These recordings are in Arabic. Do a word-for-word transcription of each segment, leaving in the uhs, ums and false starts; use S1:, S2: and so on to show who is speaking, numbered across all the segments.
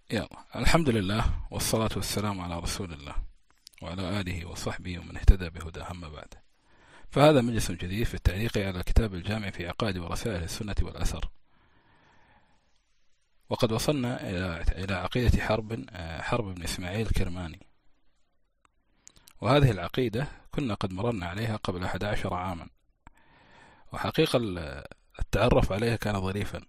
S1: يلا، الحمد لله والصلاة والسلام على رسول الله وعلى آله وصحبه ومن اهتدى بهداه، أما بعد. فهذا مجلس جديد في التعليق على كتاب الجامع في عقائد ورسائل السنة والأثر. وقد وصلنا إلى إلى عقيدة حرب حرب بن إسماعيل الكرماني، وهذه العقيدة كنا قد مررنا عليها قبل أحد عشر عاما، وحقيقة التعرف عليها كان ظريفا.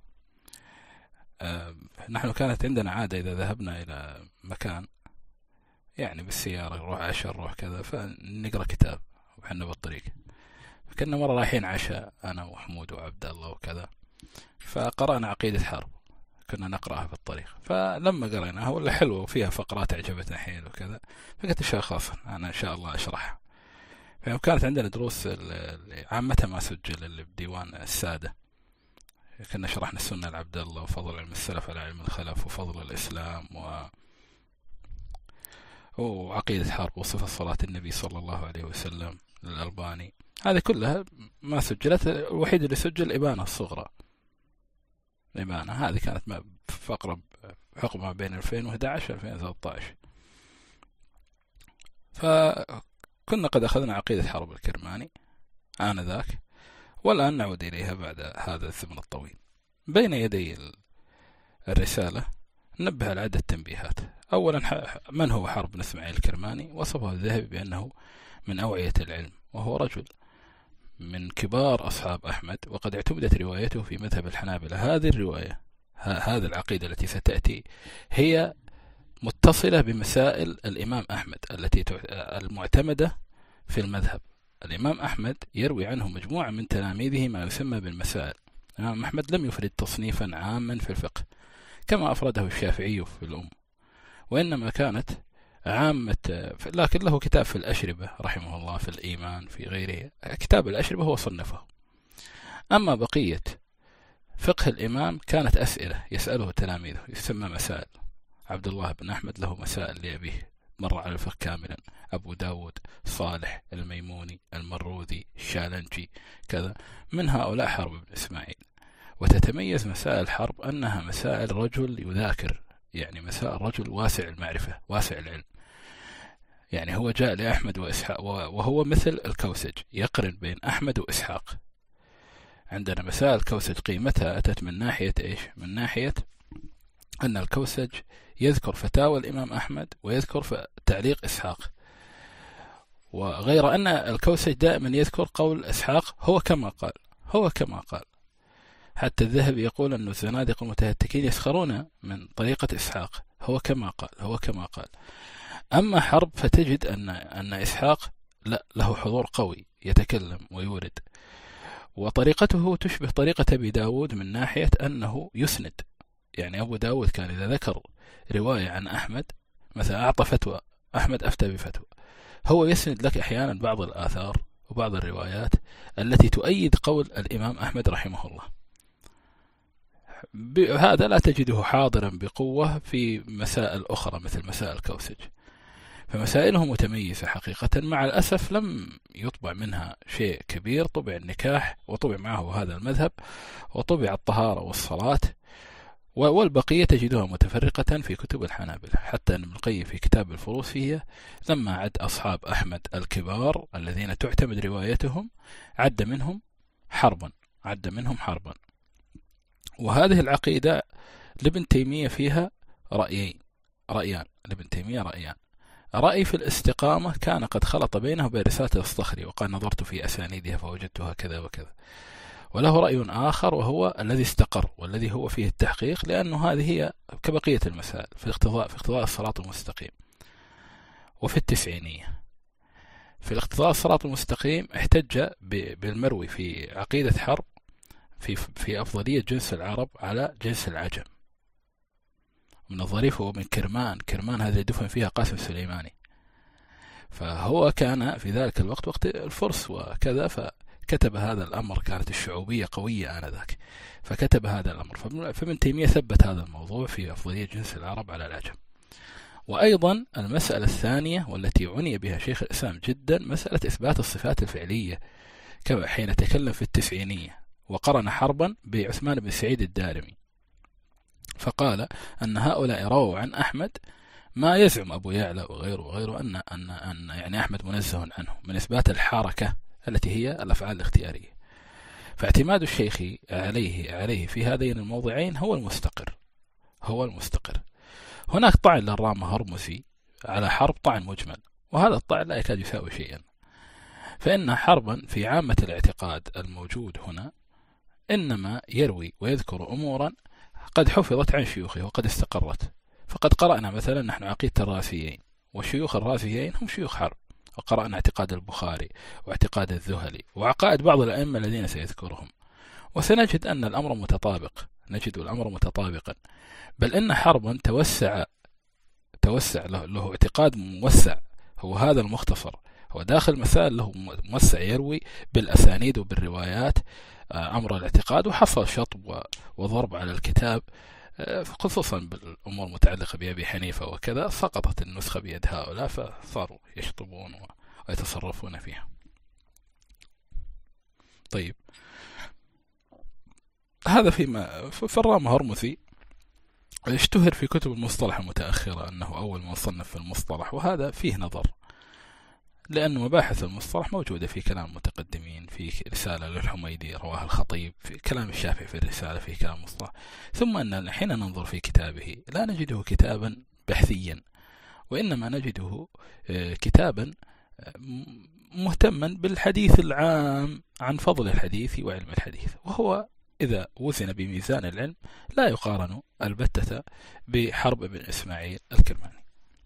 S1: نحن كانت عندنا عادة إذا ذهبنا إلى مكان يعني بالسيارة، نروح عشاء نروح كذا، فنقرأ كتاب وحنا بالطريق. فكنا مرة رايحين عشاء أنا وحمود وعبد الله وكذا، فقرأنا عقيدة حرب، كنا نقرأها في الطريق. فلما قرأناها ولا حلوة وفيها فقرات عجبتنا حيل وكذا، فقلت إن شاء خاصة أنا إن شاء الله أشرحها. فكانت عندنا دروس عامتها ما سجل اللي بديوان السادة، كنا شرحنا السنة لعبد الله، وفضل علم السلف على علم الخلف، وفضل الإسلام، و وعقيدة حرب، وصفة صلاة النبي صلى الله عليه وسلم للألباني. هذه كلها ما سجلت، الوحيد اللي سجل إبانة الصغرى. إبانة هذه كانت فقرة حقبة بين ألفين وأحد عشر ألفين وثلاثة عشر. فكنا قد أخذنا عقيدة حرب الكرماني آنذاك، والآن نعود إليها بعد هذا الزمن الطويل. بين يدي الرسالة نبه على عدة تنبيهات. أولا، من هو حرب بن إسماعيل الكرماني؟ وصفه الذهبي بأنه من أوعية العلم، وهو رجل من كبار أصحاب أحمد، وقد اعتمدت روايته في مذهب الحنابلة. هذه الرواية هذه العقيدة التي ستأتي هي متصلة بمسائل الإمام أحمد التي المعتمدة في المذهب. الإمام أحمد يروي عنه مجموعة من تلاميذه ما يسمى بالمسائل. الإمام أحمد لم يفرد تصنيفا عاما في الفقه كما أفرده الشافعي في الأم، وإنما كانت عامة، لكن له كتاب في الأشربة رحمه الله، في الإيمان، في غيره. كتاب الأشربة هو صنفه. أما بقية فقه الإمام كانت أسئلة يسأله تلاميذه، يسمى مسائل. عبد الله بن أحمد له مسائل لأبيه، مر على الفقه كاملا. أبو داود، صالح، الميموني، المروذي، الشالنجي، كذا. من هؤلاء حرب بن إسماعيل. وتتميز مسائل الحرب أنها مسائل رجل يذاكر، يعني مسائل رجل واسع المعرفة واسع العلم. يعني هو جاء لأحمد وإسحاق، وهو مثل الكوسج يقرن بين أحمد وإسحاق. عندنا مسائل الكوسج قيمتها أتت من ناحية إيش؟ من ناحية أن الكوسج يذكر فتاوى الإمام أحمد ويذكر تعليق إسحاق، وغير أن الكوسج دائما يذكر قول إسحاق هو كما قال هو كما قال. حتى الذهبي يقول أن الزنادقة المتهتكين يسخرون من طريقة إسحاق، هو كما قال هو كما قال. أما حرب فتجد أن أن إسحاق لا له حضور قوي، يتكلم ويورد، وطريقته تشبه طريقة أبي داود من ناحية أنه يسند. يعني أبو داود كان إذا ذكر رواية عن أحمد، مثلا أعطى فتوى، أحمد أفتى بفتوى، هو يسند لك أحيانا بعض الآثار وبعض الروايات التي تؤيد قول الإمام أحمد رحمه الله. هذا لا تجده حاضرا بقوة في مسائل أخرى مثل مسائل الكوسج. فمسائله متميزة حقيقة. مع الأسف لم يطبع منها شيء كبير. طبع النكاح وطبع معه هذا المذهب، وطبع الطهارة والصلاة، والبقية تجدها متفرقة في كتب الحنابلة. حتى ابن القيم في كتاب الفروس فيه لما عد أصحاب أحمد الكبار الذين تعتمد روايتهم عد منهم حربا عد منهم حربا وهذه العقيدة لابن تيمية فيها رأيين رأيان لابن تيمية رأيان. رأي في الاستقامة كان قد خلط بينه وبين رسالة الصخري، وقال نظرت في أسانيدها فوجدتها كذا وكذا. وله رأي آخر وهو الذي استقر والذي هو فيه التحقيق، لأنه هذه هي كبقية المسائل في الاقتضاء في اقتضاء الصراط المستقيم. وفي التسعينية في الاقتضاء الصراط المستقيم احتج بالمروي في عقيدة حرب في في أفضلية جنس العرب على جنس العجم. من الظريف هو من كرمان كرمان هذه دفن فيها قاسم السليماني، فهو كان في ذلك الوقت وقت الفرس وكذا، فكتب هذا الأمر. كانت الشعوبية قوية آنذاك، فكتب هذا الأمر. فابن تيمية ثبت هذا الموضوع في أفضلية جنس العرب على العجم. وأيضا المسألة الثانية والتي عني بها شيخ الإسلام جدا، مسألة إثبات الصفات الفعلية، كما حين تكلم في التسعينية وقرن حربا بعثمان بن سعيد الدارمي. فقال أن هؤلاء رووا عن أحمد ما يزعم أبو يعلى وغيره وغيره أن أن أن يعني أحمد منزه عنه من إثبات الحركة التي هي الأفعال الاختيارية. فاعتماد الشيخ عليه عليه في هذين الموضعين هو المستقر هو المستقر. هناك طعن للرامة هرمزي على حرب طعن مجمل، وهذا الطعن لا يكاد يساوي شيئا، فإن حربا في عامة الاعتقاد الموجود هنا إنما يروي ويذكر أمورا قد حفظت عن شيوخه وقد استقرت. فقد قرأنا مثلا نحن عقيدة الرازيين، والشيوخ الرازيين هم شيوخ حرب، وقرأنا اعتقاد البخاري واعتقاد الذهلي وعقائد بعض الأئمة الذين سيذكرهم، وسنجد أن الأمر متطابق، نجد الأمر متطابقا، بل إن حربا توسع توسع له, له اعتقاد موسع، هو هذا المختصر، هو داخل مسائل له موسع يروي بالأسانيد وبالروايات أمر الاعتقاد، وحصل شطب وضرب على الكتاب خصوصا بالأمور المتعلقة بأبي حنيفة وكذا، سقطت النسخة بيد هؤلاء فصاروا يشطبون ويتصرفون فيها. طيب، هذا فيما فالرام هرمزي اشتهر في كتب المصطلح المتأخرة أنه أول من صنف في المصطلح، وهذا فيه نظر، لأن مباحث المصطلح موجودة في كلام المتقدمين، في رسالة للحميدي رواها الخطيب، في كلام الشافعي في الرسالة في كلام المصطلح، ثم أن حين ننظر في كتابه لا نجده كتابا بحثيا، وإنما نجده كتابا مهتما بالحديث العام عن فضل الحديث وعلم الحديث، وهو إذا وزن بميزان العلم لا يقارن البتة بحرب بن إسماعيل الكرماني.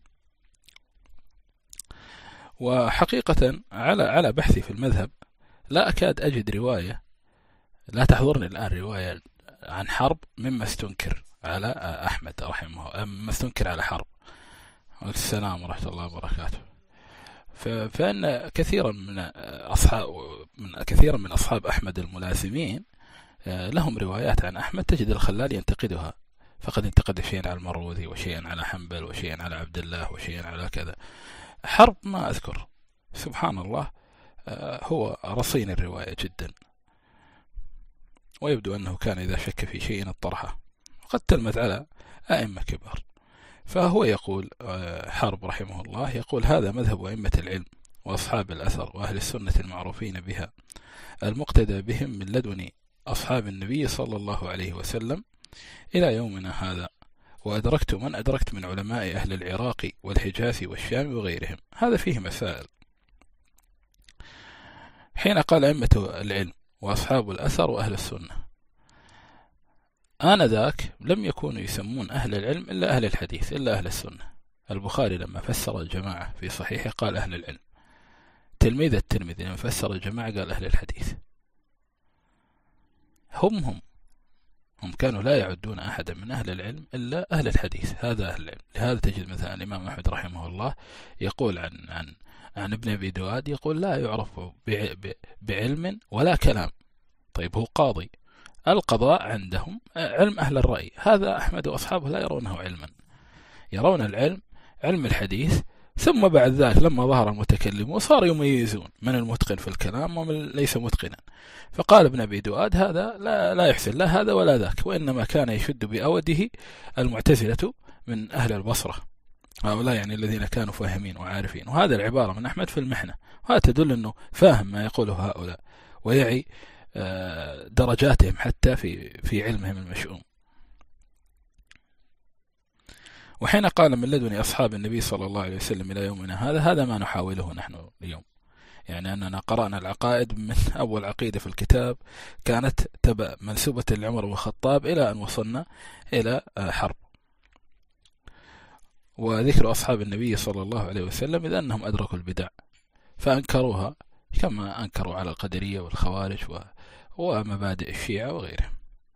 S1: وحقيقة على على بحثي في المذهب لا أكاد أجد رواية، لا تحضرني الآن رواية عن حرب مما استنكر على أحمد رحمه الله، مما استنكر على حرب. السلام ورحمة الله وبركاته. فإن كثيرا من أصحاب من كثيرا من أصحاب أحمد الملازمين لهم روايات عن أحمد تجد الخلال ينتقدها، فقد انتقد شيئا على المروذي وشيئا على حنبل وشيئا على عبد الله وشيئا على كذا. حرب ما أذكر، سبحان الله، هو رصين الرواية جدا، ويبدو أنه كان إذا شك في شيء اطرحه، قد تلمذ على أئمة كبار. فهو يقول حرب رحمه الله، يقول هذا مذهب أئمة العلم وأصحاب الأثر وأهل السنة المعروفين بها، المقتدى بهم من لدن أصحاب النبي صلى الله عليه وسلم إلى يومنا هذا، وأدركت من أدركت من علماء أهل العراق والحجاز والشام وغيرهم. هذا فيه مسائل. حين قال أئمة العلم وأصحاب الأثر وأهل السنة، آنذاك لم يكونوا يسمون أهل العلم إلا أهل الحديث إلا أهل السنة. البخاري لما فسر الجماعة في صحيحه قال أهل العلم، تلميذ الترمذي لما فسر الجماعة قال أهل الحديث. هم هم هم كانوا لا يعدون أحدا من أهل العلم إلا أهل الحديث، هذا أهل العلم. لهذا تجد مثلا الإمام أحمد رحمه الله يقول عن عن عن ابن أبي دواد، يقول لا يعرف بعلم ولا كلام. طيب، هو قاضي، القضاء عندهم علم أهل الرأي، هذا أحمد وأصحابه لا يرونه علما، يرون العلم علم الحديث. ثم بعد ذلك لما ظهر المتكلم وصار يميزون من المتقن في الكلام ومن ليس متقنا، فقال ابن أبي دواد هذا لا, لا يحسن لا هذا ولا ذاك، وإنما كان يشد بأوده المعتزلة من أهل البصرة، هؤلاء يعني الذين كانوا فاهمين وعارفين. وهذا العبارة من أحمد في المحنة، وهذا تدل أنه فاهم ما يقوله هؤلاء ويعي درجاتهم حتى في في علمهم المشؤوم. وحين قال من لدن أصحاب النبي صلى الله عليه وسلم إلى يومنا هذا، هذا ما نحاوله نحن اليوم، يعني أننا قرأنا العقائد من أول عقيدة في الكتاب كانت تبع منسوبة لعمر بن الخطاب إلى أن وصلنا إلى حرب، وذكر أصحاب النبي صلى الله عليه وسلم إذا أنهم أدركوا البدع فأنكروها كما أنكروا على القدرية والخوارج ومبادئ الشيعة وغيرهم.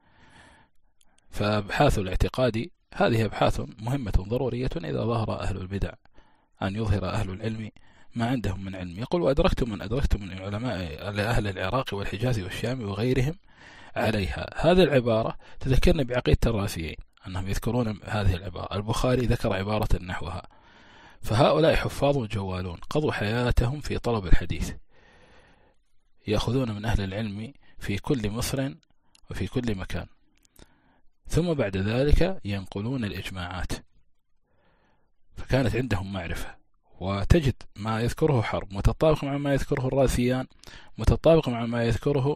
S1: فأبحاث الاعتقاد هذه أبحاث مهمة ضرورية إذا ظهر أهل البدع، أن يظهر أهل العلم ما عندهم من علم. يقول وأدركتم من أدركتم من علماء أهل العراق والحجاز والشام وغيرهم عليها. هذه العبارة تذكرني بعقيدة الرازيين أنهم يذكرون هذه العبارة، البخاري ذكر عبارة نحوها. فهؤلاء حفاظ جوالون قضوا حياتهم في طلب الحديث، يأخذون من أهل العلم في كل مصر وفي كل مكان. ثم بعد ذلك ينقلون الإجماعات، فكانت عندهم معرفة. وتجد ما يذكره حرب متطابق مع ما يذكره الرازيان، متطابق مع ما يذكره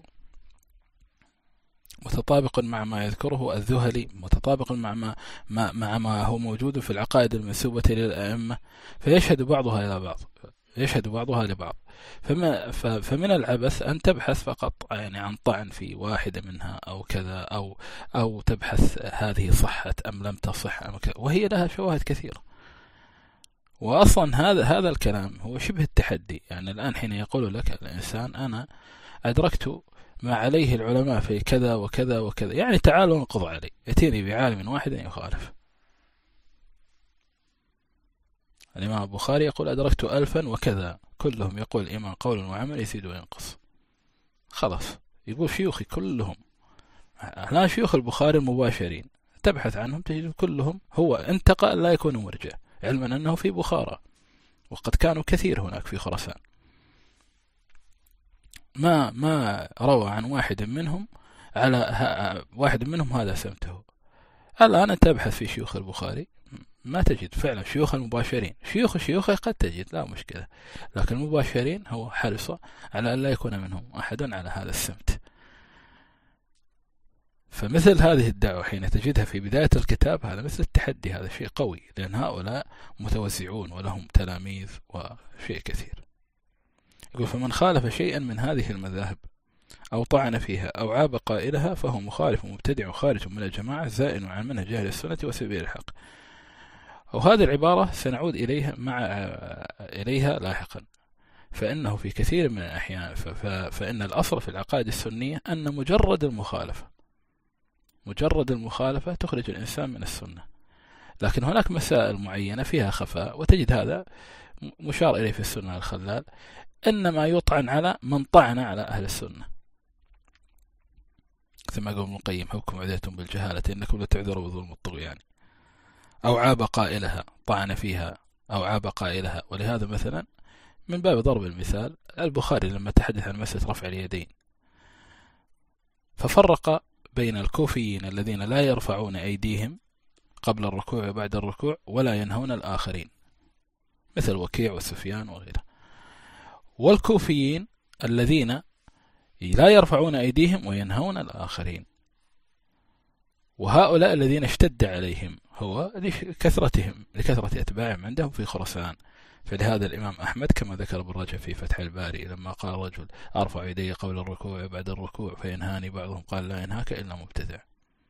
S1: متطابق مع ما يذكره الذهلي، متطابق مع ما, ما, مع ما هو موجود في العقائد المنسوبة للأئمة، فيشهد بعضها إلى بعض، يشهد بعضها لبعض. فما فمن العبث أن تبحث فقط يعني عن طعن في واحدة منها أو كذا، أو أو تبحث هذه صحت أم لم تصح أم كذا، وهي لها شواهد كثيرة. وأصلا هذا هذا الكلام هو شبه التحدي. يعني الآن حين يقول لك الإنسان أنا أدركت ما عليه العلماء في كذا وكذا وكذا، يعني تعالوا انقض علي، اتيني بعالم واحد يخالف. الإمام البخاري يقول أدركت ألفا وكذا، كلهم يقول إيمان قول وعمل يزيد وينقص. خلاص، يقول شيوخي كلهم، الآن شيوخ البخاري المباشرين تبحث عنهم تجد كلهم هو انتقى لا يكون مرجع، علما أنه في بخارى وقد كانوا كثير هناك في خراسان، ما ما روى عن واحد منهم على واحد منهم هذا سمته. الآن أنت تبحث في شيوخ البخاري ما تجد فعلا شيوخ المباشرين، شيوخ شيوخه قد تجد لا مشكلة، لكن المباشرين هو حرص على أن لا يكون منهم أحد على هذا السمت. فمثل هذه الدعوة حين تجدها في بداية الكتاب هذا مثل التحدي، هذا شيء قوي، لأن هؤلاء متوزعون ولهم تلاميذ وشيء كثير. يقول فمن خالف شيئا من هذه المذاهب أو طعن فيها أو عاب قائلها فهو مخالف مبتدع خارج من الجماعة زائن عن منهج أهل السنة وسبيل الحق. وهذه العبارة سنعود إليها مع إليها لاحقا، فإنه في كثير من الأحيان فإن الأصل في العقائد السنية أن مجرد المخالفة مجرد المخالفة تخرج الإنسان من السنة، لكن هناك مسائل معينة فيها خفاء، وتجد هذا مشار إليه في السنة الخلال، إنما يطعن على من طعن على أهل السنة، ثم قال ابن القيم حكم عديتم بالجهالة إنكم لا تعذروا بظلم الطغيان، أو عاب قائلها طعن فيها أو عاب قائلها. ولهذا مثلا من باب ضرب المثال البخاري لما تحدث عن مسألة رفع اليدين ففرق بين الكوفيين الذين لا يرفعون أيديهم قبل الركوع وبعد الركوع ولا ينهون الآخرين مثل وكيع وسفيان وغيره، والكوفيين الذين لا يرفعون أيديهم وينهون الآخرين. وهؤلاء الذين اشتد عليهم هو لكثرتهم لكثرة أتباعهم عندهم في خراسان. فلهذا الإمام أحمد كما ذكر ابن رجب في فتح الباري لما قال رجل أرفع يدي قبل الركوع وبعد الركوع فينهاني بعضهم قال لا ينهاك إلا مبتدع.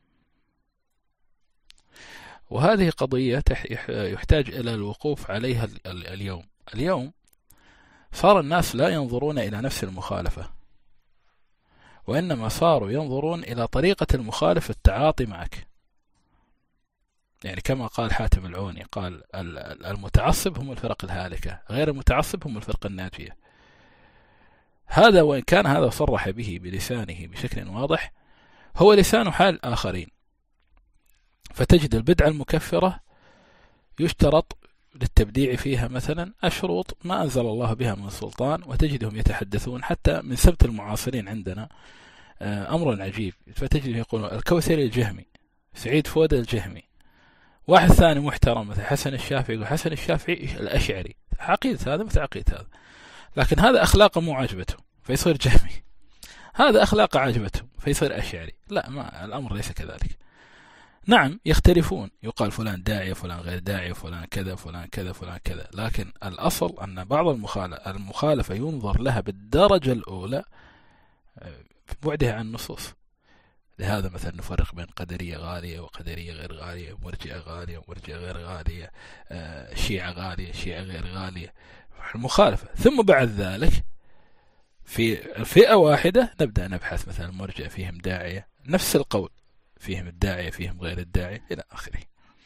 S1: وهذه قضية يحتاج إلى الوقوف عليها اليوم. اليوم صار الناس لا ينظرون إلى نفس المخالفة، وإنما صاروا ينظرون إلى طريقة المخالف التعاطي معك. يعني كما قال حاتم العوني قال المتعصب هم الفرق الهالكة، غير المتعصب هم الفرق الناجية. هذا وإن كان هذا صرح به بلسانه بشكل واضح هو لسان حال آخرين. فتجد البدعة المكفرة يشترط للتبديع فيها مثلا أشروط ما أنزل الله بها من سلطان، وتجدهم يتحدثون حتى من سبت المعاصرين عندنا أمر عجيب. فتجد يقولون الكوثري الجهمي، سعيد فود الجهمي، واحد ثاني محترم مثل حسن الشافعي يقول حسن الشافعي الأشعري، عقيدة هذا مثل عقيدة هذا، لكن هذا أخلاقه مو عجبته فيصير جهمي، هذا أخلاقه عجبته فيصير أشعري. لا، ما الأمر ليس كذلك. نعم يختلفون، يقال فلان داعية فلان غير داعية فلان كذا فلان كذا فلان كذا، لكن الأصل أن بعض المخالفة ينظر لها بالدرجة الأولى بعدها عن النصوص. لهذا مثلا نفرق بين قدرية غالية وقدرية غير غالية، مرجئة غالية ومرجئة غير غالية، شيعة غالية شيعة غير غالية، المخالفة. ثم بعد ذلك في فئة واحدة نبدأ نبحث مثلا المرجئة فيهم داعية نفس القول، فيهم الداعية فيهم غير الداعية إلى آخره.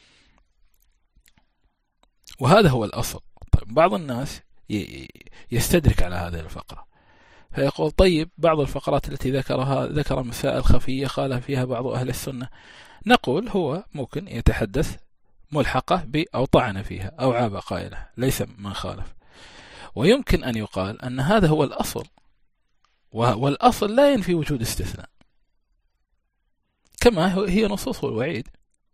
S1: وهذا هو الأصل. طيب بعض الناس يستدرك على هذه الفقرة فيقول طيب بعض الفقرات التي ذكرها ذكر مسائل خفية خالف فيها بعض أهل السنة، نقول هو ممكن يتحدث ملحقة ب أو طعن فيها أو عاب قائلها ليس من خالف. ويمكن أن يقال أن هذا هو الأصل، والأصل لا ينفي وجود استثناء. كما هي نصوص الوعيد،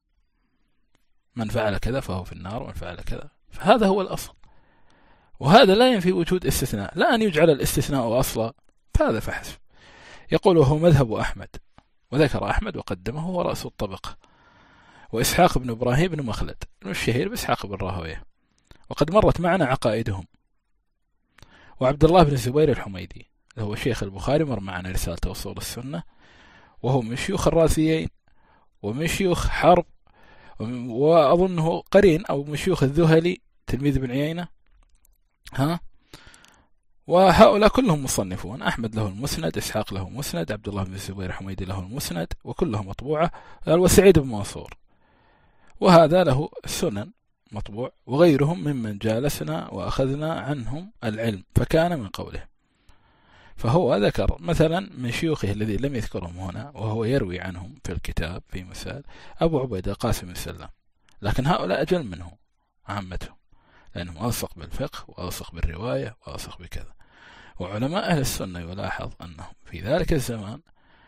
S1: من فعل كذا فهو في النار ومن فعل كذا، فهذا هو الأصل. وهذا لا ينفي وجود استثناء، لا أن يجعل الاستثناء أصلا، فهذا فحسب. يقول وهو مذهب أحمد، وذكر أحمد وقدمه هو رأس الطبقة، وإسحاق بن إبراهيم بن مخلد الشهير بإسحاق بن راهويه، وقد مرت معنا عقائدهم. وعبد الله بن الزبير الحميدي هو شيخ البخاري، مر معنا رسالة أصول السنة، وهو من شيوخ الرازيين ومن شيوخ حرب، وأظنه قرين أو من شيوخ الذهلي تلميذ بن عيينة. ها، وهؤلاء كلهم مصنفون، أحمد له المسند، إسحاق له مسند، عبد الله بن الزبير الحميدي له المسند، وكلهم مطبوعة. وسعيد بن منصور وهذا له السنن مطبوع، وغيرهم ممن جالسنا وأخذنا عنهم العلم فكان من قوله. فهو ذكر مثلا من شيوخه الذي لم يذكرهم هنا وهو يروي عنهم في الكتاب في مسائل أبو عبيدة القاسم بن سلام، لكن هؤلاء أجل منه عامتهم، لأنهم ألصق بالفقه وألصق بالرواية وألصق بكذا. وعلماء أهل السنة يلاحظ أنهم في ذلك الزمان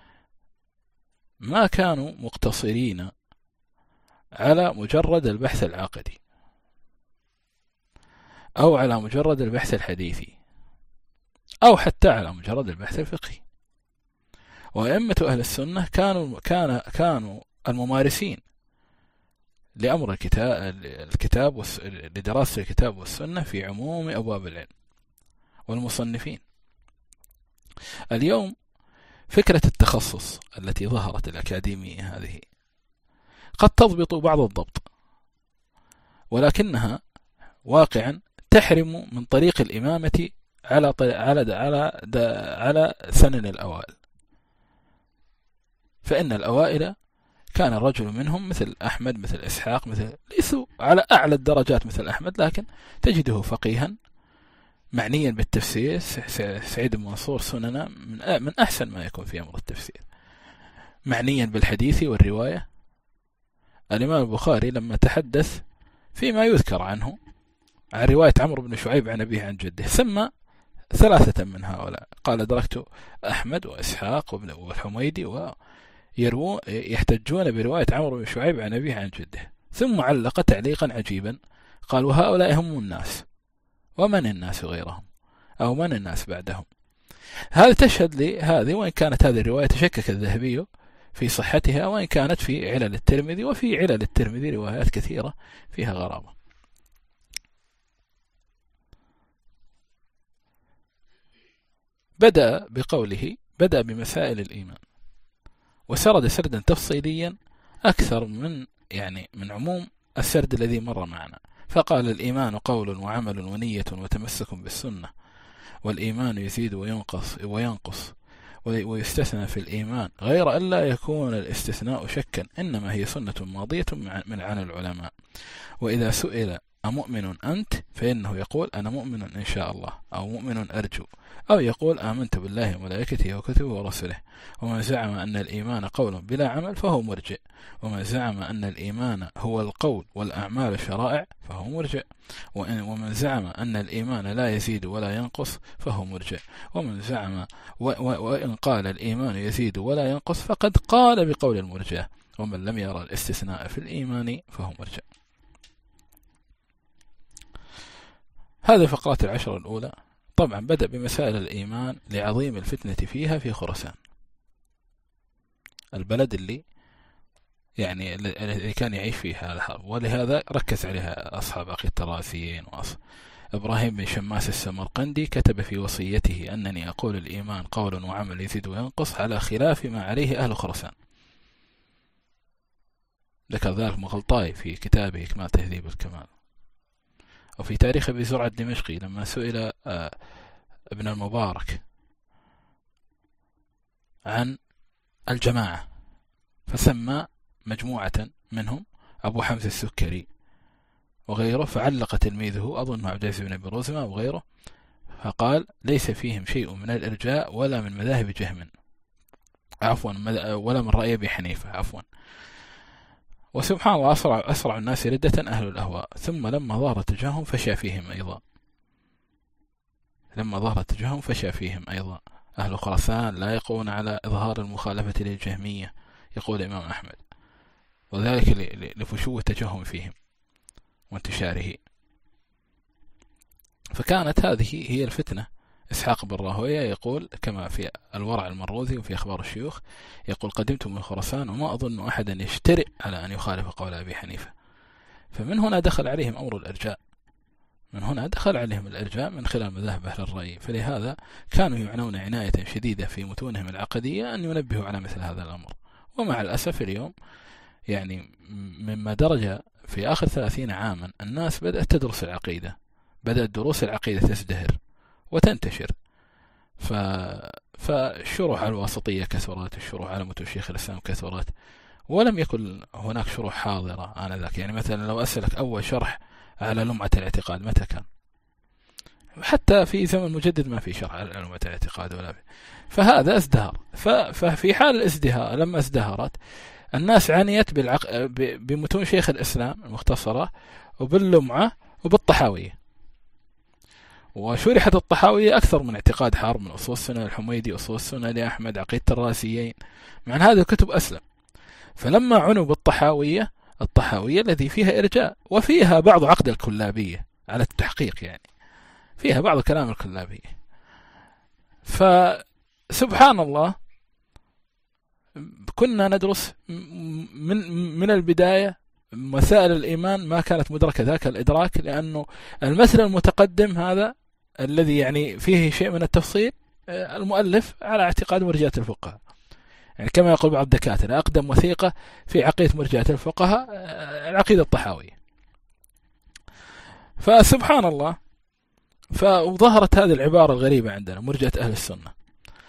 S1: ما كانوا مقتصرين على مجرد البحث العقدي أو على مجرد البحث الحديثي أو حتى على مجرد البحث الفقهي. وأئمة أهل السنة كانوا كان كانوا الممارسين لأمر الكتاب الكتاب لدراسة الكتاب والسنة في عموم أبواب العلم والمصنفين. اليوم فكرة التخصص التي ظهرت الأكاديمية هذه قد تضبط بعض الضبط، ولكنها واقعا تحرم من طريق الإمامة على على على على سنن الأوائل. فإن الأوائل كان الرجل منهم مثل أحمد مثل إسحاق مثل ليسوا على أعلى الدرجات مثل أحمد، لكن تجده فقيها معنيا بالتفسير. سعيد بن منصور سننا من من أحسن ما يكون في أمر التفسير، معنيا بالحديث والرواية. الإمام البخاري لما تحدث فيما يذكر عنه عن رواية عمرو بن شعيب عن أبيه عن جده سمى ثلاثة من هؤلاء، قال أدركت أحمد وإسحاق والحميدي ويروون يحتجون برواية عمرو بن شعيب عن أبيه عن جده، ثم علق تعليقا عجيبا قال وهؤلاء هم الناس، ومن الناس غيرهم أو من الناس بعدهم. هذا تشهد لي هذه، وإن كانت هذه الرواية تشكك الذهبي في صحتها، وإن كانت في علل الترمذي، وفي علل الترمذي روايات كثيرة فيها غرابة. بدأ بقوله بدأ بمسائل الإيمان، وسرد سردا تفصيليا أكثر من يعني من عموم السرد الذي مر معنا. فقال الإيمان قول وعمل ونية وتمسك بالسنة، والإيمان يزيد وينقص وينقص ويستثنى في الإيمان غير أن لا يكون الاستثناء شكا، إنما هي سنة ماضية من عن العلماء. وإذا سئل أمؤمن أنت فإنه يقول أنا مؤمن إن شاء الله، أو مؤمن أرجو، أو يقول آمنت بالله وملائكته وكتبه ورسله. ومن زعم أن الإيمان قول بلا عمل فهو مرجئ، ومن زعم أن الإيمان هو القول والأعمال الشرائع فهو مرجئ، ومن زعم أن الإيمان لا يزيد ولا ينقص فهو مرجئ، ومن زعم وإن قال الإيمان يزيد ولا ينقص فقد قال بقول المرجئة، ومن لم يرى الاستثناء في الإيمان فهو مرجئ. هذه الفقرات العشر الأولى. طبعا بدأ بمسائل الإيمان لعظيم الفتنة فيها في خراسان، البلد اللي يعني اللي كان يعيش فيها الحرب، ولهذا ركز عليها أصحاب أخي التراثيين. وأص... إبراهيم بن شماس السمرقندي كتب في وصيته أنني أقول الإيمان قول وعمل يزيد وينقص على خلاف ما عليه أهل خراسان. ذكر ذلك مغلطاي في كتابه إكمال تهذيب الكمال. وفي تاريخ أبي زرعة الدمشقي لما سئل ابن المبارك عن الجماعة فسمى مجموعة منهم أبو حمزة السكري وغيره، فعلق تلميذه أظن عبد العزيز بن أبي روزمة وغيره فقال ليس فيهم شيء من الإرجاء ولا من مذاهب جهم عفوا ولا من رأي أبي حنيفة عفوا. وسبحان الله أسرع, أسرع الناس ردة أهل الأهواء. ثم لما ظهر اتجاههم فشى فيهم أيضا لما ظهر اتجاههم فشى فيهم أيضا. أهل خراسان لا يقوون على إظهار المخالفة للجهمية، يقول الإمام أحمد، وذلك لفشو التجهم فيهم وانتشاره. فكانت هذه هي الفتنة. إسحاق بن راهويه يقول كما في الورع المروذي وفي أخبار الشيوخ، يقول قدمت من خراسان وما أظن أحدا يشترئ على أن يخالف قول أبي حنيفة. فمن هنا دخل عليهم أمر الإرجاء، من هنا دخل عليهم الإرجاء من خلال مذاهب أهل الرأي. فلهذا كانوا يعنون عناية شديدة في متونهم العقدية أن ينبهوا على مثل هذا الأمر. ومع الأسف اليوم يعني مما درج في آخر ثلاثين عاما الناس بدأت تدرس العقيدة، بدأت دروس العقيدة تزدهر وتنتشر. ف... فالشروح على الواسطية كثرت، الشروح على متون شيخ الإسلام كثرت، ولم يكن هناك شروح حاضرة آنذاك. يعني مثلا لو أسألك أول شرح على لمعة الاعتقاد متى كان؟ حتى في زمن المجدد ما في شرح على لمعة الاعتقاد ولا في. فهذا ازدهر. ف... ففي حال الازدهار لما ازدهرت الناس عنيت بالعق... ب... بمتون شيخ الإسلام المختصرة وباللمعة وبالطحاوية. وشرحت الطحاوية أكثر من اعتقاد حرب، من أصول السنة الحميدي، أصول السنة لأحمد، عقيدة الراسيين، مع أن هذه الكتب أسلم. فلما عنوا بالطحاوية، الطحاوية الذي فيها إرجاء وفيها بعض عقد الكلابية على التحقيق، يعني فيها بعض كلام الكلابية. فسبحان الله كنا ندرس من من البداية مسائل الإيمان ما كانت مدركة ذاك الإدراك، لأنه المثل المتقدم هذا الذي يعني فيه شيء من التفصيل المؤلف على اعتقاد مرجئة الفقهاء، يعني كما يقول بعض الدكاترة أقدم وثيقة في عقيدة مرجئة الفقهاء العقيدة الطحاوية. فسبحان الله فظهرت هذه العبارة الغريبة عندنا مرجئة أهل السنة.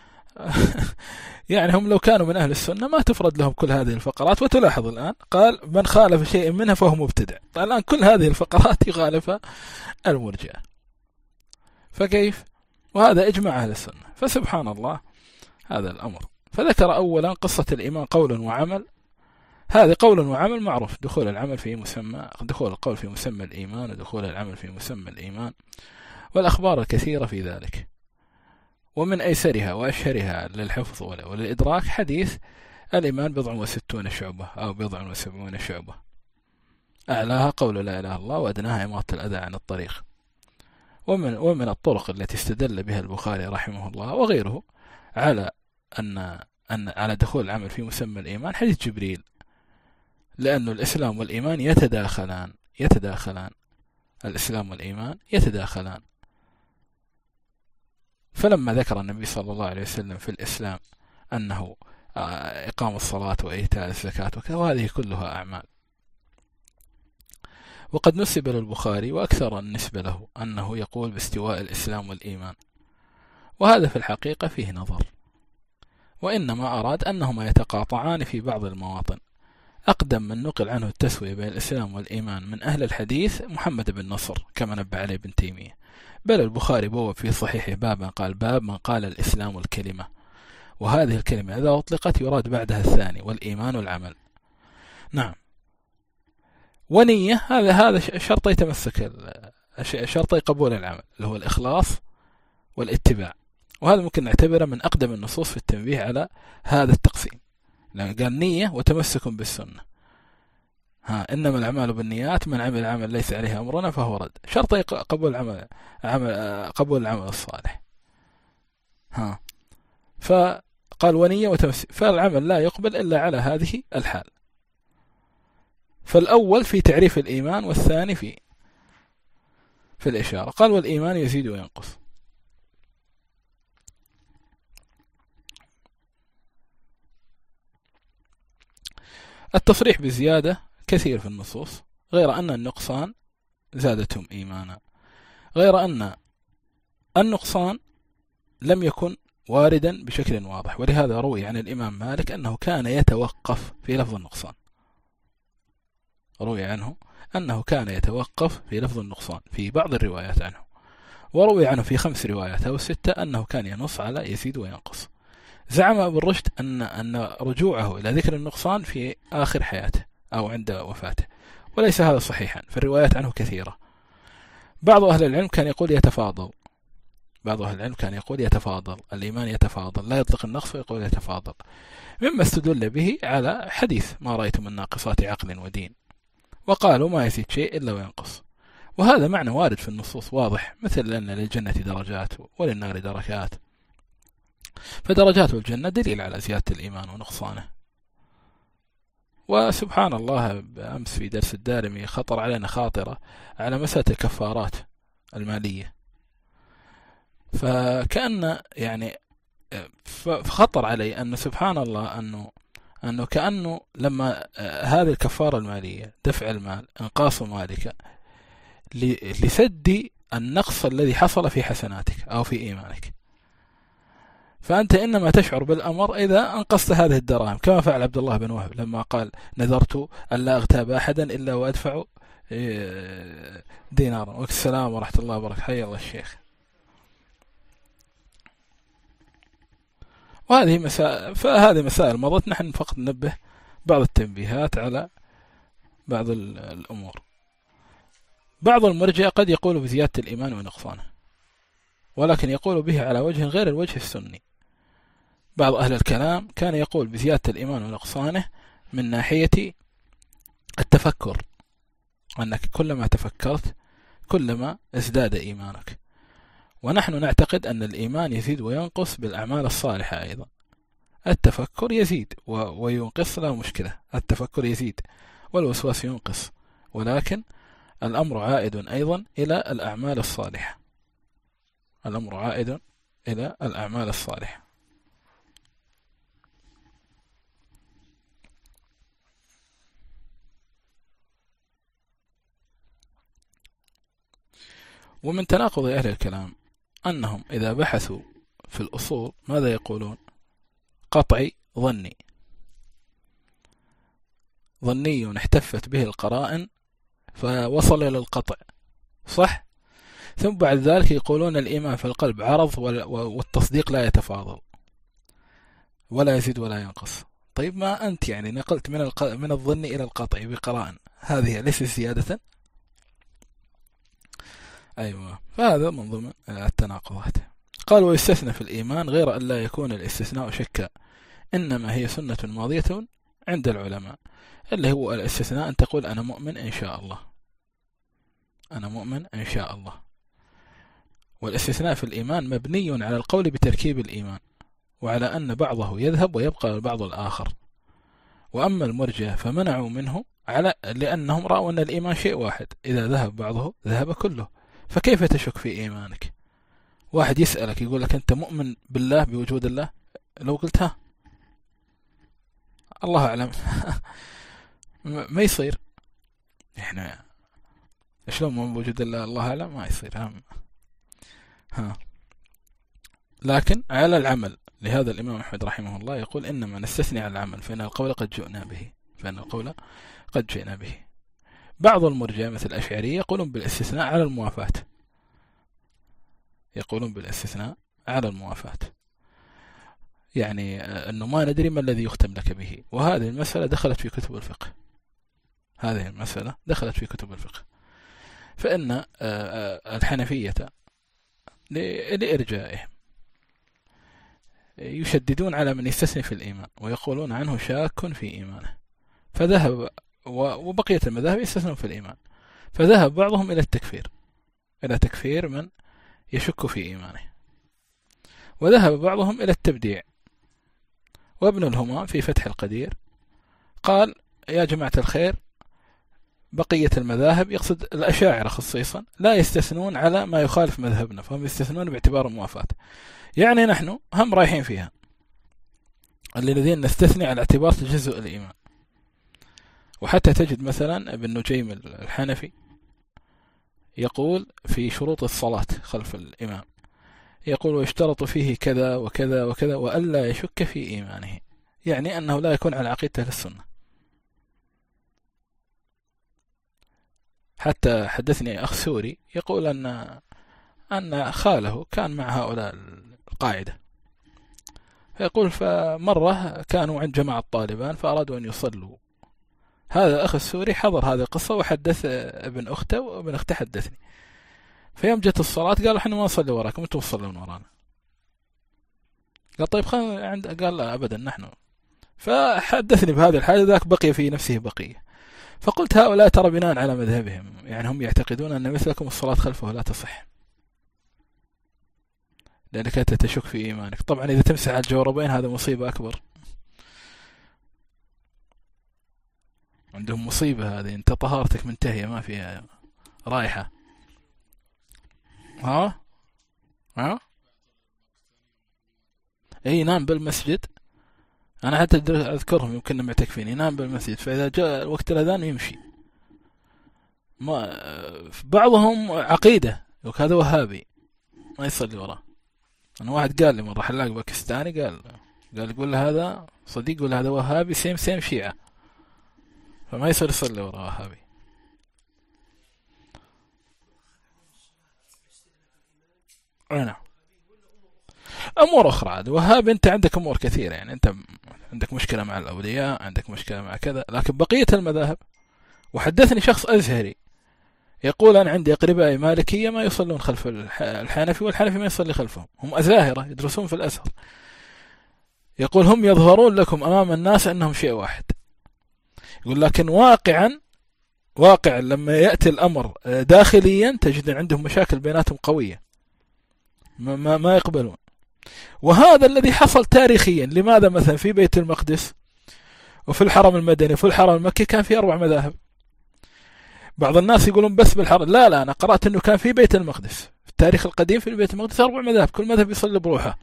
S1: يعني هم لو كانوا من أهل السنة ما تفرد لهم كل هذه الفقرات. وتلاحظ الآن قال من خالف شيء منها فهو مبتدع. الآن كل هذه الفقرات يخالفها المرجئة، فكيف؟ وهذا إجماع أهل السنة. فسبحان الله هذا الأمر. فذكر أولا قصة الإيمان قول وعمل. هذا قول وعمل معروف، دخول العمل في مسمى، دخول القول في مسمى الإيمان ودخول العمل في مسمى الإيمان، والأخبار الكثيرة في ذلك. ومن أيسرها وأشهرها للحفظ وللإدراك حديث الإيمان بضع وستون شعبة أو بضع وسبعون شعبة، أعلاها قول لا إله إلا الله وأدناها إماطة الأذى عن الطريق. ومن ومن الطرق التي استدل بها البخاري رحمه الله وغيره على أن أن على دخول العمل في مسمى الإيمان حديث جبريل، لأن الإسلام والإيمان يتداخلان يتداخلان الإسلام والإيمان يتداخلان. فلما ذكر النبي صلى الله عليه وسلم في الإسلام أنه إقام الصلاة وإيتاء الزكاة وكذا، وهذه كلها أعمال. وقد نسب للبخاري وأكثر النسبة له أنه يقول باستواء الإسلام والإيمان، وهذا في الحقيقة فيه نظر، وإنما أراد أنهما يتقاطعان في بعض المواطن. أقدم من نقل عنه التسوية بين الإسلام والإيمان من أهل الحديث محمد بن نصر كما نبه عليه ابن تيمية، بل البخاري بوب في صحيحه بابا قال باب من قال الإسلام الكلمة، وهذه الكلمة إذا أطلقت يراد بعدها الثاني والإيمان العمل. نعم. ونية هذا هذا شرطي تمسك شرطي قبول العمل اللي هو الإخلاص والاتباع، وهذا ممكن نعتبره من أقدم النصوص في التنبيه على هذا التقسيم، لأن قال نية وتمسك بالسنة. ها إنما الأعمال بالنيات، من عمل عمل ليس عليه أمرنا فهو رد. شرطي قبول العمل عمل قبول العمل الصالح. ها فقال ونية وتمسك، فالعمل لا يقبل إلا على هذه الحال. فالأول في تعريف الإيمان والثاني في في الإشارة. قال والإيمان يزيد وينقص. التصريح بزيادة كثير في النصوص، غير أن النقصان زادتهم إيمانا، غير أن النقصان لم يكن واردا بشكل واضح. ولهذا روي عن الإمام مالك أنه كان يتوقف في لفظ النقصان، روي عنه أنه كان يتوقف في لفظ النقصان في بعض الروايات عنه، وروي عنه في خمس روايات أو ستة أنه كان ينص على يزيد وينقص. زعم ابن رشد أن أن رجوعه إلى ذكر النقصان في آخر حياته أو عند وفاته، وليس هذا صحيحا، فالروايات عنه كثيرة. بعض أهل العلم كان يقول يتفاضل، بعض أهل العلم كان يقول يتفاضل، الإيمان يتفاضل، لا يطلق النقص ويقول يتفاضل، مما استدل به على حديث ما رأيت من ناقصات عقل ودين، وقالوا ما يزيد شيء إلا وينقص. وهذا معنى وارد في النصوص واضح، مثل أن للجنة درجات وللنار دركات، فدرجات الجنة دليل على زيادة الإيمان ونقصانه. وسبحان الله أمس في درس الدارمي خطر علينا خاطرة على مسألة الكفارات المالية، فكأن يعني فخطر علي أنه سبحان الله أنه أنه كأنه لما هذه الكفارة المالية دفع المال إنقاص مالك لسد النقص الذي حصل في حسناتك أو في إيمانك، فأنت إنما تشعر بالأمر إذا أنقصت هذه الدراهم، كما فعل عبد الله بن وهب لما قال نذرت أن لا أغتاب أحدا إلا وأدفع دينارا. والسلام ورحمة الله وبركاته، حيا الله الشيخ. وهذه مسائل، فهذه مسائل مضت، نحن فقط ننبه بعض التنبيهات على بعض الأمور. بعض المرجئة قد يقول بزيادة الإيمان ونقصانه، ولكن يقول به على وجه غير الوجه السني. بعض أهل الكلام كان يقول بزيادة الإيمان ونقصانه من ناحية التفكر، أنك كلما تفكرت كلما ازداد إيمانك. ونحن نعتقد أن الإيمان يزيد وينقص بالأعمال الصالحة أيضا. التفكر يزيد وينقص لا مشكلة، التفكر يزيد والوسواس ينقص، ولكن الأمر عائد أيضا إلى الأعمال الصالحة، الأمر عائد إلى الأعمال الصالحة. ومن تناقض أهل الكلام أنهم إذا بحثوا في الأصول ماذا يقولون؟ قطعي ظني، ظني احتفت به القرائن فوصل إلى القطع، صح؟ ثم بعد ذلك يقولون الإيمان في القلب عرض والتصديق لا يتفاضل ولا يزيد ولا ينقص. طيب ما أنت يعني نقلت من من الظن إلى القطع بقرائن، هذه ليست زيادة؟ أيوة، فهذا من ضمن التناقضات. قال ويستثنى في الإيمان غير أن لا يكون الاستثناء شكا، إنما هي سنة ماضية عند العلماء، اللي هو الاستثناء أن تقول أنا مؤمن إن شاء الله، أنا مؤمن إن شاء الله. والاستثناء في الإيمان مبني على القول بتركيب الإيمان، وعلى أن بعضه يذهب ويبقى البعض الآخر. وأما المرجئة فمنعوا منه على لأنهم رأوا أن الإيمان شيء واحد، إذا ذهب بعضه ذهب كله، فكيف تشك في إيمانك؟ واحد يسألك يقول لك أنت مؤمن بالله بوجود الله، لو قلت ها الله أعلم ما يصير، إحنا شلون مؤمن بوجود الله الله أعلم ما يصير هم. ها لكن على العمل، لهذا الإمام أحمد رحمه الله يقول إنما نستثني على العمل فإن القول قد جئنا به، فإن القول قد جئنا به. بعض المرجئة مثل الأشعرية يقولون بالاستثناء على الموافاة، يقولون بالاستثناء على الموافاة، يعني أنه ما ندري ما الذي يختم لك به. وهذه المسألة دخلت في كتب الفقه، هذه المسألة دخلت في كتب الفقه. فإن الحنفية لإرجائهم يشددون على من يستثني في الإيمان ويقولون عنه شاك في إيمانه، فذهب وبقية المذاهب يستثنون في الإيمان، فذهب بعضهم إلى التكفير، إلى تكفير من يشك في إيمانه، وذهب بعضهم إلى التبديع. وابن الهمام في فتح القدير قال يا جماعة الخير بقية المذاهب، يقصد الأشاعرة خصيصا، لا يستثنون على ما يخالف مذهبنا، فهم يستثنون باعتبار الموافاة. يعني نحن هم رايحين فيها الذين نستثني على اعتبار تجزؤ الإيمان. وحتى تجد مثلا ابن نجيم الحنفي يقول في شروط الصلاة خلف الإمام، يقول ويشترط فيه كذا وكذا وكذا وألا يشك في إيمانه، يعني أنه لا يكون على عقيدة السنة. حتى حدثني أخ سوري يقول أن أن خاله كان مع هؤلاء القاعدة، فيقول فمرة كانوا عند جماعة طالبان فأرادوا أن يصلوا، هذا أخ السوري حضر هذه القصة وحدث ابن أخته وابن أخته حدثني، فيوم جت الصلاة قالوا احنا ما نصلي وراكم، انتم تصلون ورانا. قال طيب خلينا عند، قال لا أبدا نحن. فحدثني بهذه الحالة، ذاك بقي في نفسه بقية. فقلت هؤلاء ترى بناء على مذهبهم، يعني هم يعتقدون أن مثلكم الصلاة خلفه لا تصح، لأنك أنت تشك في إيمانك. طبعا إذا تمسح الجوربين هذا مصيبة أكبر، عندهم مصيبة هذه، أنت طهارتك منتهية ما فيها رايحة. ها ها اي ينام بالمسجد. انا حتى اذكرهم يمكن معتكفين ينام بالمسجد، فاذا جاء وقت الاذان يمشي. ما بعضهم عقيده هذا وهابي ما يصلي وراه. انا واحد قال لي مره حلاق باكستاني، قال قال يقول له هذا صديق، يقول هذا وهابي سيم سيم شيعه، فما يصير يصلي وراه وهابي. انا امور اخرى عاد وهاب، انت عندك امور كثيره، يعني انت عندك مشكله مع الاولياء، عندك مشكله مع كذا، لكن بقيه المذاهب. وحدثني شخص ازهري يقول انا عندي اقربائي مالكيه ما يصلون خلف الحنفي، والحنفي ما يصلي خلفهم، هم ازاهره يدرسون في الازهر. يقول هم يظهرون لكم امام الناس انهم شيء واحد، يقول لكن واقعا واقعا لما ياتي الامر داخليا تجد عندهم مشاكل بيناتهم قويه، ما, ما, ما يقبلون. وهذا الذي حصل تاريخيا. لماذا مثلا في بيت المقدس وفي الحرم المدني وفي الحرم المكي كان في أربع مذاهب؟ بعض الناس يقولون بس بالحرم، لا لا أنا قرأت أنه كان في بيت المقدس في التاريخ القديم، في بيت المقدس أربع مذاهب، كل مذهب يصلي بروحه.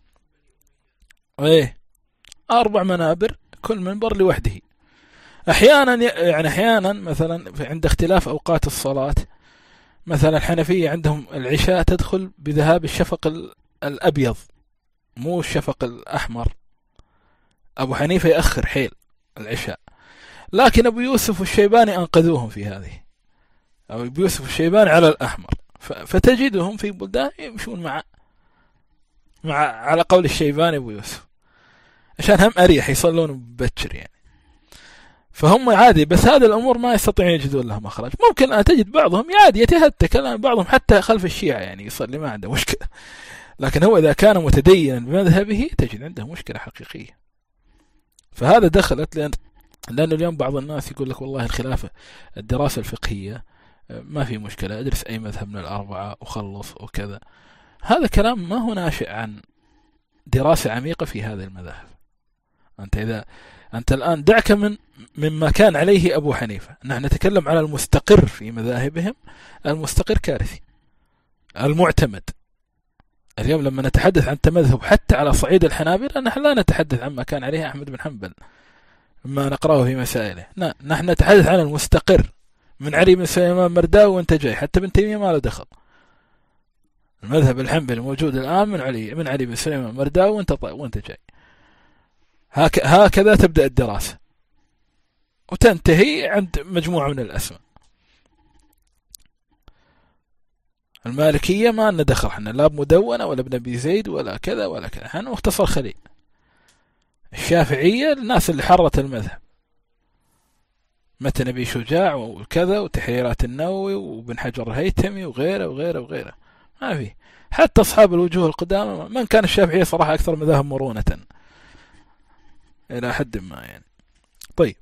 S1: إيه أربع منابر، كل منبر لوحده. أحيانا يعني أحيانا مثلا عند اختلاف أوقات الصلاة، مثلا الحنفية عندهم العشاء تدخل بذهاب الشفق الأبيض مو الشفق الأحمر، أبو حنيفة يأخر حيل العشاء، لكن أبو يوسف والشيباني أنقذوهم في هذه. أبو يوسف والشيباني على الأحمر، فتجدهم في بلدان يمشون مع مع على قول الشيباني أبو يوسف، عشان هم أريح يصلون ببكر يعني. فهم عادي، بس هذه الأمور ما يستطيعون يجدون لها مخرج. ممكن أن تجد بعضهم عادي يتهتك، بعضهم حتى خلف الشيعة يعني يصلي ما عنده مشكلة، لكن هو إذا كان متدينا بمذهبه تجد عنده مشكلة حقيقية. فهذا دخلت، لأن لأن اليوم بعض الناس يقول لك والله الخلافة الدراسة الفقهية ما في مشكلة، أدرس أي مذهب من الأربعة وخلص وكذا. هذا كلام ما هو ناشئ عن دراسة عميقة في هذه المذاهب. أنت إذا أنت الآن دعك من مما كان عليه أبو حنيفة، نحن نتكلم على المستقر في مذاهبهم. المستقر كارثي، المعتمد. اليوم لما نتحدث عن تمذهب حتى على صعيد الحنابلة، نحن لا نتحدث عما كان عليه أحمد بن حنبل ما نقرأه في مسائله، لا نحن نتحدث عن المستقر من علي بن سليمان مرداوي وانت جاي، حتى ابن تيمية ما له دخل. المذهب الحنبلي موجود الآن من علي من علي بن سليمان مرداوي وانت طيب وانت جاي. هك هكذا تبدأ الدراسة وتنتهي عند مجموعة من الأسماء. المالكية ما لنا دخل احنا، لا بمدونة ولا ابن أبي زيد ولا كذا ولا كذا، احنا مختصر خليل. الشافعية الناس اللي حرت المذهب، متن أبي شجاع وكذا وتحريرات النووي وابن حجر الهيثمي وغيره وغيره وغيره، ما في. حتى أصحاب الوجوه القدامى من كان الشافعية صراحة أكثر مذاهب مرونة إلى حد ما يعني. طيب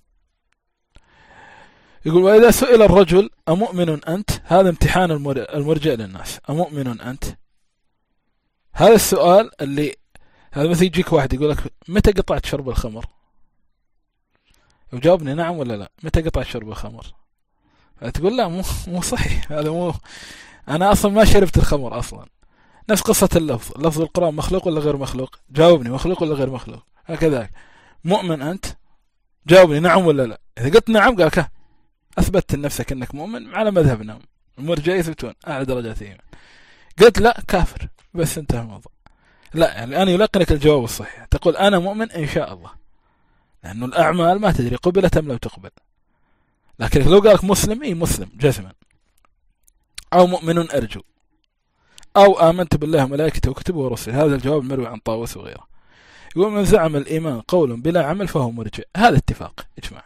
S1: يقول وإذا سئل الرجل أمؤمن أنت، هذا امتحان المرجع للناس، أمؤمن أنت. هذا السؤال اللي هذا مثل يجيك واحد يقول لك متى قطعت شرب الخمر؟ وجاوبني نعم ولا لا، متى قطعت شرب الخمر؟ تقول لا مو مو صحيح، هذا مو، أنا أصلا ما شربت الخمر أصلا. نفس قصة اللفظ، لفظ القرآن مخلوق ولا غير مخلوق؟ جاوبني مخلوق ولا غير مخلوق؟ هكذا مؤمن أنت، جاوبني نعم ولا لا. إذا قلت نعم قال كه أثبتت لنفسك أنك مؤمن على مذهبنا، المرجع يثبتون أعلى درجات الإيمان. قلت لا كافر، بس انتهى الموضوع. لا يعني الآن يلقنك الجواب الصحيح، تقول أنا مؤمن إن شاء الله، لأنه الأعمال ما تدري قبلت أم لم تقبل. لكن لو قالك مسلم، إيه مسلم جزما، أو مؤمن أرجو، أو آمنت بالله وملائكته وكتبه ورسله. هذا الجواب المروي عن طاووس وغيره. يقول من زعم الإيمان قول بلا عمل فهو مرجع. هذا اتفاق إجماع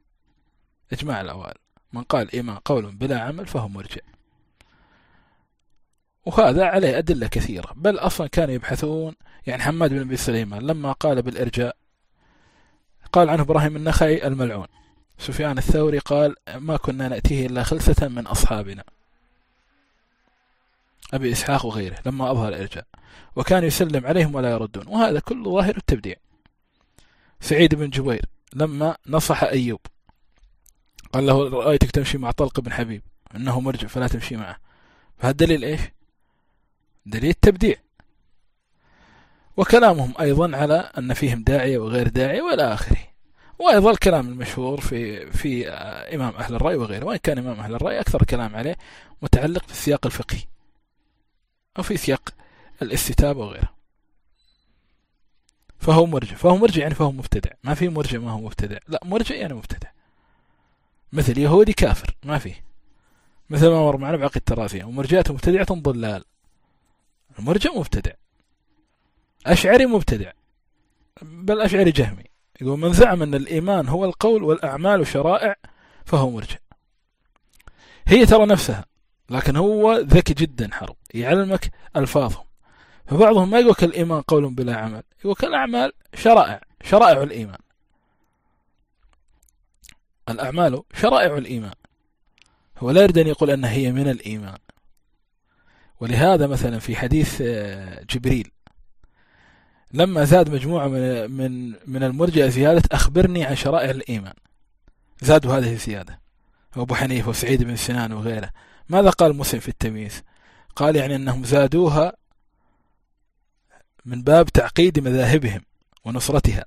S1: إجماع الأوائل، من قال الإيمان قول بلا عمل فهو مرجع. وهذا عليه أدلة كثيرة، بل أصلا كانوا يبحثون. يعني حماد بن أبي سليمان لما قال بالإرجاء قال عنه إبراهيم النخعي الملعون. سفيان الثوري قال ما كنا نأتيه إلا خلسة من أصحابنا، أبي إسحاق وغيره لما أظهر الإرجاء، وكان يسلم عليهم ولا يردون، وهذا كل ظاهر التبديع. سعيد بن جبير لما نصح أيوب قال له رأيتك تمشي مع طلق بن حبيب إنه مرجع فلا تمشي معه، فهذا دليل إيش؟ دليل التبديع. وكلامهم أيضا على أن فيهم داعية وغير داعية وإلى آخره. وأيضا الكلام المشهور في في إمام أهل الرأي وغيره، وإن كان إمام أهل الرأي أكثر كلام عليه متعلق في السياق الفقهي أو في سياق الاستتابة وغيره. فهو مرجع، فهو مرجع يعني فهو مبتدع. ما في مرجع ما هو مبتدع، لا، مرجع يعني مبتدع. مثل يهودي كافر ما فيه، مثل ما مر معنا بعقيدة الرازية، ومرجئة مبتدعة ضلال. المرجع مبتدع، أشعري مبتدع، بل أشعري جهمي. يقول من زعم أن الإيمان هو القول والأعمال وشرائع فهو مرجع. هي ترى نفسها، لكن هو ذكي جدا حرب يعلمك ألفاظهم. فبعضهم ما يقول الإيمان قول بلا عمل، يقول الأعمال شرائع، شرائع الإيمان. الأعمال شرائع الإيمان، هو لا يريد أن يقول أنها هي من الإيمان. ولهذا مثلا في حديث جبريل لما زاد مجموعة من من من المرجئة زيادة أخبرني عن شرائع الإيمان، زادوا هذه الزيادة، أبو حنيفة وسعيد بن سنان وغيره. ماذا قال مسلم في التمييز؟ قال يعني أنهم زادوها من باب تعقيد مذاهبهم ونصرتها.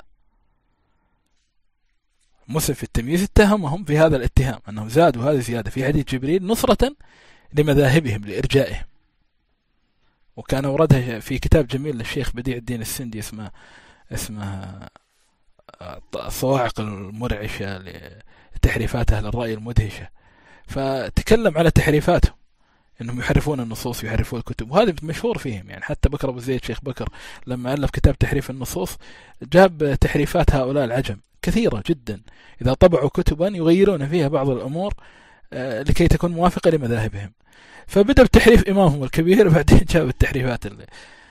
S1: مسلم في التمييز اتهمهم في هذا الاتهام، أنهم زادوا هذه الزيادة في حديث جبريل نصرة لمذاهبهم لإرجائهم. وكان وردها في كتاب جميل للشيخ بديع الدين السندي اسمه اسمه الصواعق المرعشة لتحريفات أهل الرأي المدهشة، فتكلم على تحريفاتهم، انهم يحرفون النصوص ويحرفون الكتب، وهذا مشهور فيهم. يعني حتى بكر ابو زيد شيخ بكر لما الف كتاب تحريف النصوص جاب تحريفات هؤلاء العجم كثيرة جدا، اذا طبعوا كتبا يغيرون فيها بعض الامور لكي تكون موافقة لمذاهبهم. فبدأ بتحريف إمامهم الكبير، وبعدين جاب التحريفات اللي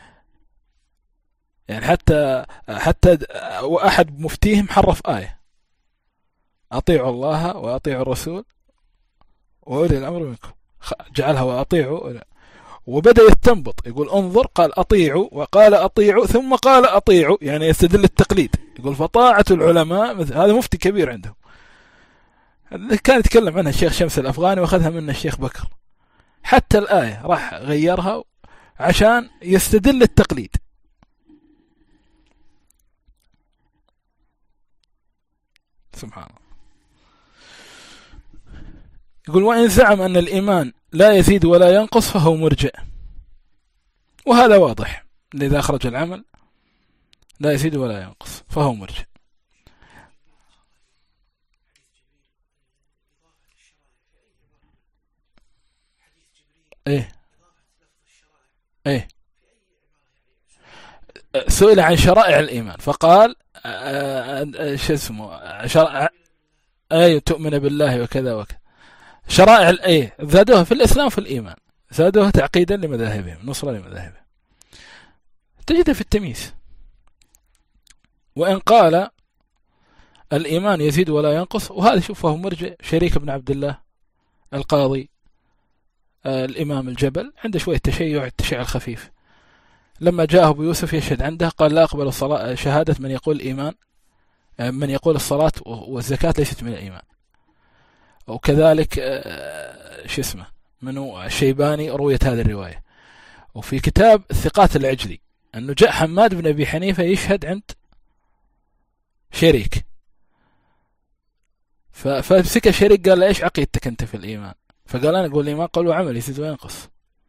S1: يعني حتى حتى وأحد مفتيهم حرف آية أطيعوا الله وأطيعوا الرسول وأولي الأمر منكم، جعلها وأطيعوا، وبدأ يستنبط يقول انظر قال أطيعوا وقال أطيعوا ثم قال أطيعوا، يعني يستدل التقليد. يقول فطاعة العلماء، هذا مفتي كبير عندهم كان يتكلم عنها الشيخ شمس الأفغاني وأخذها منه الشيخ بكر. حتى الآية راح غيرها عشان يستدل التقليد. سبحان الله. يقول وإن زعم أن الإيمان لا يزيد ولا ينقص فهو مرجئ، وهذا واضح، إذا أخرج العمل لا يزيد ولا ينقص فهو مرجئ. ايه ايه سئل عن شرائع الإيمان فقال شو اسمه شرائع ايه تؤمن بالله وكذا وكذا. شرائع الايه زادوها في الإسلام في الإيمان، زادوها تعقيدا لمذاهبهم، نصرة لمذاهبهم، تجدها في التمييز. وإن قال الإيمان يزيد ولا ينقص، وهذا شوفه مرجع شريك بن عبد الله القاضي الإمام الجبل عنده شوية تشيع، التشيع الخفيف. لما جاءه أبو يوسف يشهد عنده قال لا أقبل الصلاة شهادة من يقول الإيمان من يقول الصلاة والزكاة ليست من الإيمان. وكذلك شو اسمه منو الشيباني رويت هذه الرواية. وفي كتاب الثقات العجلي أنه جاء حماد بن أبي حنيفة يشهد عند شريك، فمسك شريك قال له إيش عقيدتك أنت في الإيمان؟ فقال أنا أقول الإيمان قول وعمل يزيد وينقص.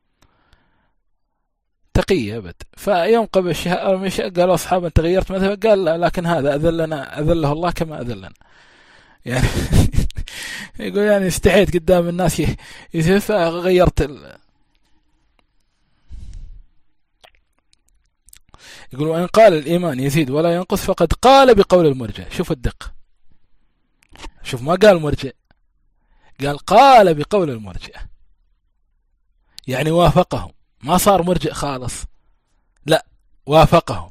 S1: تقية أبد. فيوم قبل الشهادة قالوا أصحابا تغيرت مثلا، قال لا، لكن هذا أذلنا أذله الله كما أذلنا. يعني يقول يعني استحيت قدام الناس يزيد فغيرت ال... يقول وإن قال الإيمان يزيد ولا ينقص فقد قال بقول المرجع. شوف الدقة، شوف ما قال مرجع، قال قال بقول المرجع، يعني وافقهم، ما صار مرجئ خالص، لا وافقهم.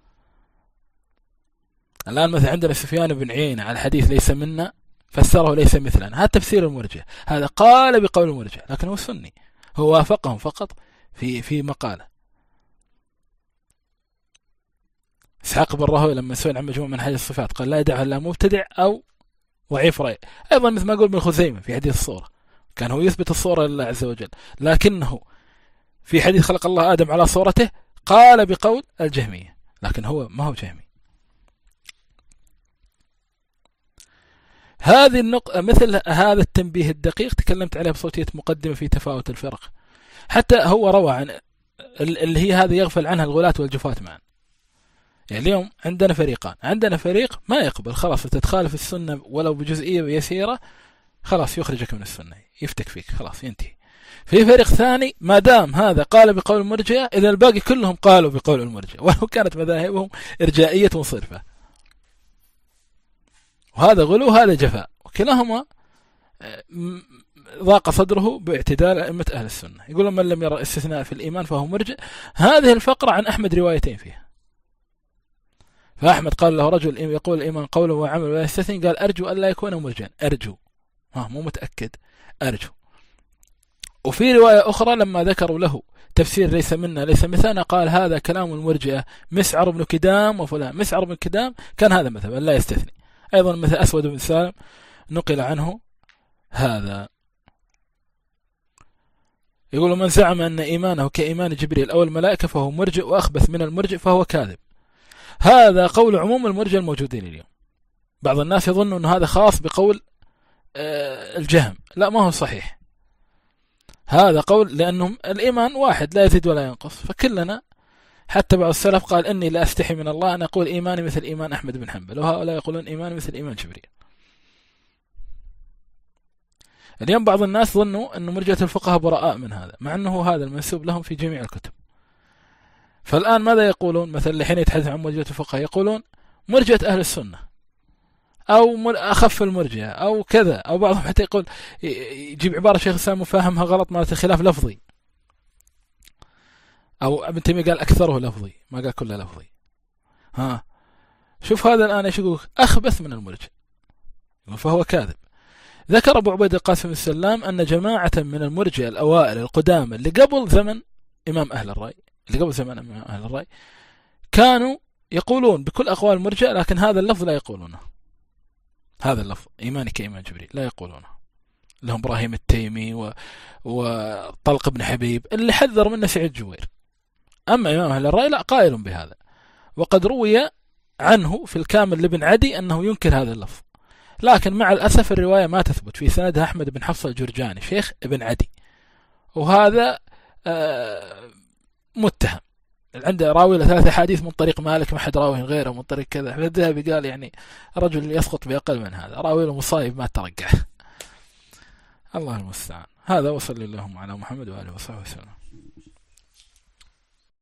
S1: الآن مثلا عندنا سفيان بن عيينة على الحديث ليس منا فسره ليس مثلنا، هذا تفسير المرجئة، هذا قال بقول المرجئة لكن هو سني، هو وافقهم فقط في في مقاله. إسحاق بن راهويه لما سئل عن مجموعة من حديث الصفات قال لا يدعها إلا مبتدع أو ضعيف رأي. أيضا مثل ما يقول ابن خزيمة في حديث الصورة، كان هو يثبت الصورة لله عز وجل، لكنه في حديث خلق الله آدم على صورته قال بقول الجهمية، لكن هو ما هو جهمي. هذه النقطة مثل هذا التنبيه الدقيق تكلمت عليه بصوتية مقدمة في تفاوت الفرق. حتى هو روى عن اللي هي هذه يغفل عنها الغلاة والجفاة معا. يعني اليوم عندنا فريقان، عندنا فريق ما يقبل خلاص تتخالف السنة ولو بجزئية يسيرة خلاص يخرجك من السنة، يفتك فيك خلاص ينتهي. في فريق ثاني ما دام هذا قال بقول المرجئة إذا الباقي كلهم قالوا بقول المرجئة ولو كانت مذاهبهم إرجائية صرفة، وهذا غلو هذا جفاء، وكلاهما ضاق صدره باعتدال أئمة أهل السنة. يقول من لم يرى استثناء في الإيمان فهو مرجئ. هذه الفقرة عن أحمد روايتين فيها، فأحمد قال له رجل يقول الإيمان قوله وعمل ولا يستثني، قال أرجو أن لا يكون مرجئا، أرجو ها مو متأكد أرجو. وفي رواية أخرى لما ذكروا له تفسير ليس منا ليس مثلنا قال هذا كلام المرجئة مسعر بن كدام وفلان. مسعر بن كدام كان هذا مثلا لا يستثني. أيضا مثل أسود بن سالم نقل عنه هذا. يقول من زعم أن إيمانه كإيمان جبريل أو الملائكة فهو مرجئ، وأخبث من المرجئ فهو كاذب. هذا قول عموم المرجئة الموجودين اليوم. بعض الناس يظن أن هذا خاص بقول الجهم، لا ما هو صحيح. هذا قول لأنهم الإيمان واحد لا يزيد ولا ينقص، فكلنا حتى بعض السلف قال إني لا أستحي من الله أن أقول إيماني مثل إيمان أحمد بن حنبل، وهؤلاء يقولون إيماني مثل إيمان جبريل. اليوم بعض الناس ظنوا أن مرجئة الفقهاء براء من هذا، مع أنه هذا المنسوب لهم في جميع الكتب. فالآن ماذا يقولون؟ مثلا حين يتحدث عن مرجئة الفقهاء يقولون مرجئة أهل السنة أو أخف المرجئة أو كذا، أو بعضهم حتى يقول يجيب عبارة شيخ الإسلام وفاهمها غلط مالت خلاف لفظي، أو ابن تيمية قال أكثره لفظي ما قال كله لفظي. ها شوف هذا الآن ايش يقول؟ أخبث من المرجئ فهو كاذب. ذكر أبو عبيد القاسم السلام أن جماعة من المرجئة الأوائل القدامى اللي قبل زمن إمام أهل الرأي اللي قبل زمن إمام أهل الرأي كانوا يقولون بكل أقوال المرجئة، لكن هذا اللفظ لا يقولونه. هذا اللفظ إيماني كإيمان جبريل لا يقولونه. لهم إبراهيم التيمي و... وطلق بن حبيب اللي حذر منه سعيد جوير. أما إمام أهل الرأي لا قائل بهذا، وقد روي عنه في الكامل لابن عدي أنه ينكر هذا اللفظ، لكن مع الأسف الرواية ما تثبت. في سندها أحمد بن حفص الجرجاني شيخ ابن عدي، وهذا متهم. عنده راوي ثلاثة حديث من طريق مالك ما حد راوي غيره من طريق كذا. الذهبي قال يعني رجل يسقط بأقل من هذا، راوي له مصايب ما ترجع. الله المستعان. هذا وصلى اللهم على محمد وآله وصحبه وسلم.